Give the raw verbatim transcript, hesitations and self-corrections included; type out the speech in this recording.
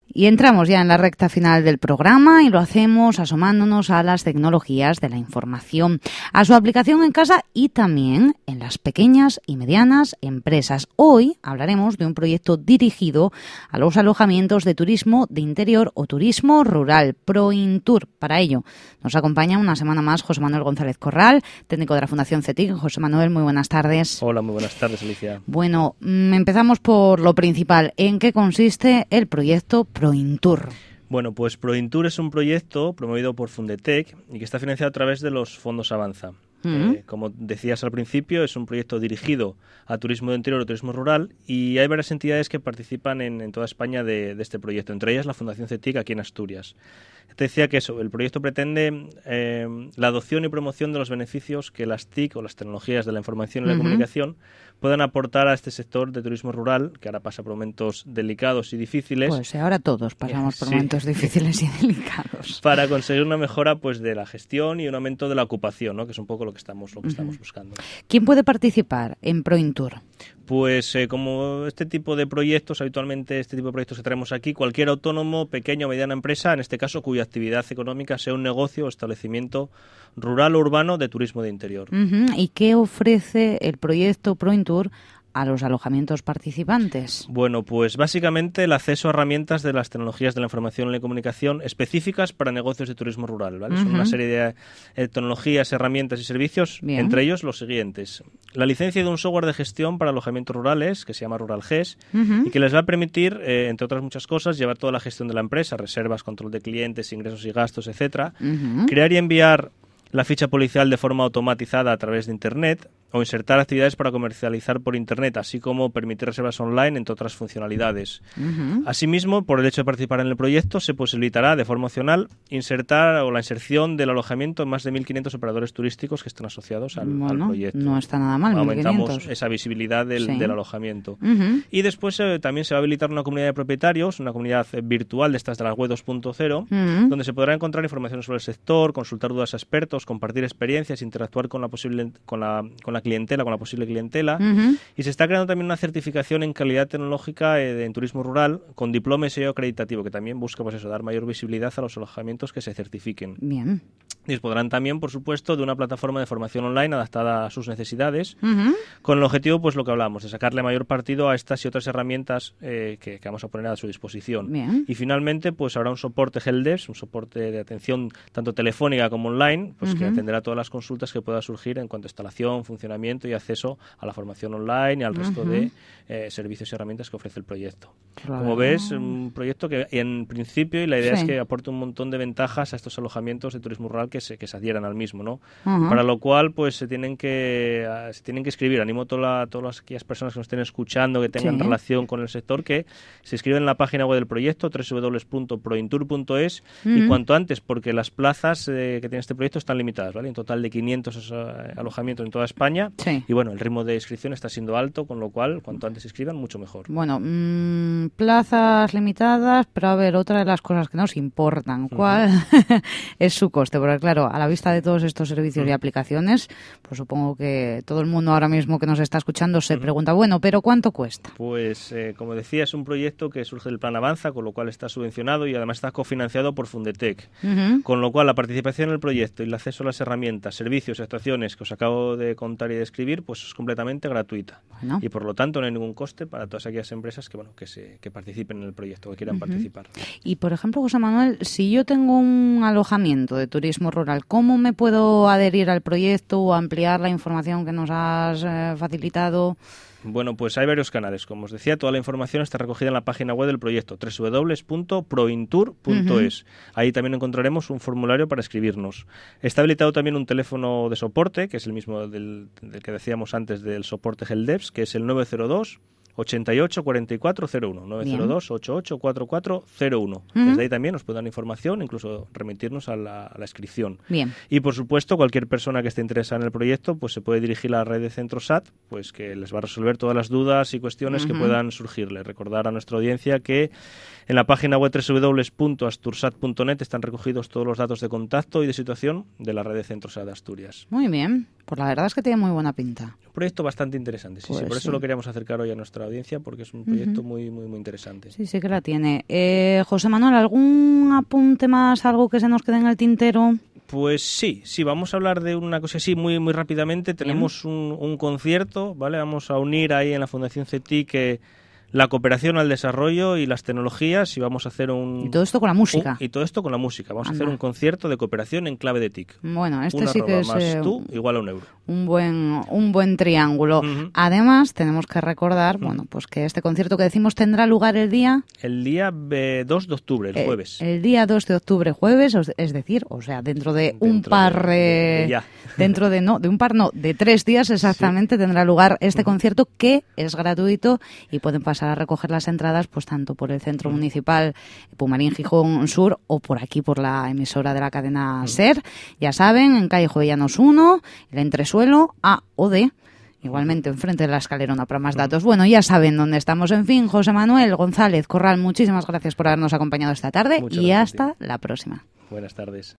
Y entramos ya en la recta final del programa y lo hacemos asomándonos a las tecnologías de la información, a su aplicación en casa y también en las pequeñas y medianas empresas. Hoy hablaremos de un proyecto dirigido a los alojamientos de turismo de interior o turismo rural, ProIntour. Para ello nos acompaña una semana más José Manuel González Corral, técnico de la Fundación C E T I C. José Manuel, muy buenas tardes. Hola, muy buenas tardes, Alicia. Bueno, empezamos por lo principal. ¿En qué consiste el proyecto ProIntour? Bueno, pues ProIntour es un proyecto promovido por Fundetec y que está financiado a través de los fondos Avanza. Uh-huh. Eh, como decías al principio, es un proyecto dirigido a turismo de interior o turismo rural y hay varias entidades que participan en, en toda España de, de este proyecto, entre ellas la Fundación C E T I C aquí en Asturias. Te decía que eso, el proyecto pretende eh, la adopción y promoción de los beneficios que las T I C o las tecnologías de la información y la uh-huh. comunicación puedan aportar a este sector de turismo rural, que ahora pasa por momentos delicados y difíciles. Pues ahora todos pasamos por sí. momentos difíciles y delicados. Para conseguir una mejora pues de la gestión y un aumento de la ocupación, ¿no? Que es un poco lo que estamos, lo que uh-huh. estamos buscando. ¿Quién puede participar en ProIntour? Pues eh, como este tipo de proyectos, habitualmente este tipo de proyectos que traemos aquí, cualquier autónomo, pequeña o mediana empresa, en este caso cuya actividad económica sea un negocio o establecimiento rural o urbano de turismo de interior. Uh-huh. ¿Y qué ofrece el proyecto ProIntour a los alojamientos participantes? Bueno, pues básicamente el acceso a herramientas de las tecnologías de la información y la comunicación específicas para negocios de turismo rural, ¿vale? Uh-huh. Son una serie de eh, tecnologías, herramientas y servicios, Bien. entre ellos los siguientes. La licencia de un software de gestión para alojamientos rurales, que se llama RuralGES, uh-huh. y que les va a permitir, eh, entre otras muchas cosas, llevar toda la gestión de la empresa, reservas, control de clientes, ingresos y gastos, etcétera, uh-huh. crear y enviar la ficha policial de forma automatizada a través de Internet o insertar actividades para comercializar por Internet, así como permitir reservas online, entre otras funcionalidades. Uh-huh. Asimismo, por el hecho de participar en el proyecto, se posibilitará de forma opcional insertar o la inserción del alojamiento en más de mil quinientos operadores turísticos que estén asociados al, bueno, al proyecto. No está nada mal, Aumentamos mil quinientos. Esa visibilidad del, sí. del alojamiento. Uh-huh. Y después eh, también se va a habilitar una comunidad de propietarios, una comunidad eh, virtual de estas de la web dos punto cero, uh-huh. donde se podrá encontrar información sobre el sector, consultar dudas a expertos, compartir experiencias, interactuar con la posible con la, con la clientela, con la posible clientela. Uh-huh. Y se está creando también una certificación en calidad tecnológica eh, de, en turismo rural con diploma y sello acreditativo, que también busca pues eso, dar mayor visibilidad a los alojamientos que se certifiquen. Bien. Dispondrán también, por supuesto, de una plataforma de formación online adaptada a sus necesidades, uh-huh. con el objetivo, pues lo que hablamos, de sacarle mayor partido a estas y otras herramientas eh, que, que vamos a poner a su disposición. Bien. Y finalmente, pues habrá un soporte helpdesk, un soporte de atención tanto telefónica como online, pues uh-huh. que atenderá todas las consultas que puedan surgir en cuanto a instalación, funcionamiento y acceso a la formación online y al uh-huh. resto de eh, servicios y herramientas que ofrece el proyecto. Claro. Como ves, un proyecto que en principio, y la idea sí. es que aporte un montón de ventajas a estos alojamientos de turismo rural que se, que se adhieran al mismo, ¿no? Uh-huh. Para lo cual, pues se tienen que uh, se tienen que escribir. Animo a toda, todas aquellas personas que nos estén escuchando, que tengan sí. relación con el sector, que se inscriban en la página web del proyecto, doble u doble u doble u punto prointour punto es, uh-huh. y cuanto antes, porque las plazas eh, que tiene este proyecto están limitadas, ¿vale? En total de quinientos uh, alojamientos en toda España. Sí. Y bueno, el ritmo de inscripción está siendo alto, con lo cual, cuanto antes se inscriban, mucho mejor. Bueno, mmm, plazas limitadas, pero a ver, otra de las cosas que nos importan, ¿cuál uh-huh. es su coste? Porque claro, a la vista de todos estos servicios uh-huh. y aplicaciones, pues supongo que todo el mundo ahora mismo que nos está escuchando se uh-huh. pregunta, bueno, ¿pero cuánto cuesta? Pues, eh, como decía, es un proyecto que surge del Plan Avanza, con lo cual está subvencionado y además está cofinanciado por Fundetec. Uh-huh. Con lo cual, la participación en el proyecto y el acceso a las herramientas, servicios y actuaciones que os acabo de contar y describir, pues es completamente gratuita. Bueno. Y por lo tanto no hay ningún coste para todas aquellas empresas que bueno que se que participen en el proyecto, que quieran uh-huh. participar. Y por ejemplo, José Manuel, si yo tengo un alojamiento de turismo rural, ¿cómo me puedo adherir al proyecto o ampliar la información que nos has eh, facilitado? Bueno, pues hay varios canales. Como os decía, toda la información está recogida en la página web del proyecto, doble u doble u doble u punto prointour punto es. Uh-huh. Ahí también encontraremos un formulario para escribirnos. Está habilitado también un teléfono de soporte, que es el mismo del, del que decíamos antes del soporte helpdesk, que es el nueve cero dos, ochenta y ocho, cuarenta y cuatro cero uno, nueve cero dos, ochenta y ocho, cuarenta y cuatro cero uno. Uh-huh. Desde ahí también nos pueden dar información, incluso remitirnos a la, a la inscripción. Bien. Y por supuesto, cualquier persona que esté interesada en el proyecto, pues se puede dirigir a la red de Centrosat, pues que les va a resolver todas las dudas y cuestiones uh-huh. que puedan surgirle. Recordar a nuestra audiencia que en la página web doble u doble u doble u punto astursat punto net están recogidos todos los datos de contacto y de situación de la red de Centrosat de Asturias. Muy bien, pues la verdad es que tiene muy buena pinta. Un proyecto bastante interesante, sí, Pues sí, por sí. eso lo queríamos acercar hoy a nuestra nuestra audiencia porque es un proyecto uh-huh. muy, muy, muy interesante. Sí, sí que la tiene. Eh, José Manuel, ¿algún apunte más, algo que se nos quede en el tintero? Pues sí, sí, vamos a hablar de una cosa así muy muy rápidamente. Tenemos un, un concierto, ¿vale? Vamos a unir ahí en la Fundación C E T I que la cooperación al desarrollo y las tecnologías y vamos a hacer un... Y todo esto con la música. Un, y todo esto con la música. Vamos Anda. a hacer un concierto de cooperación en clave de T I C. Bueno, este Una sí que es... más eh, tú, igual a un euro. Un buen, un buen triángulo. Uh-huh. Además, tenemos que recordar, uh-huh. bueno, pues que este concierto que decimos tendrá lugar el día... El día eh, dos de octubre, el, el jueves. El día dos de octubre, jueves, es decir, o sea, dentro de dentro un par... De, de, de ya. Dentro de, no, de un par, no, de tres días exactamente sí. tendrá lugar este uh-huh. concierto que es gratuito y pueden pasar a recoger las entradas pues tanto por el Centro uh-huh. Municipal Pumarín Gijón Sur o por aquí por la emisora de la cadena uh-huh. SER. Ya saben, en calle Jovellanos uno, el entresuelo A o D. Igualmente, enfrente de la escalerona para más datos. Bueno, ya saben dónde estamos. En fin, José Manuel González Corral, muchísimas gracias por habernos acompañado esta tarde. Muchas y hasta la próxima. Buenas tardes.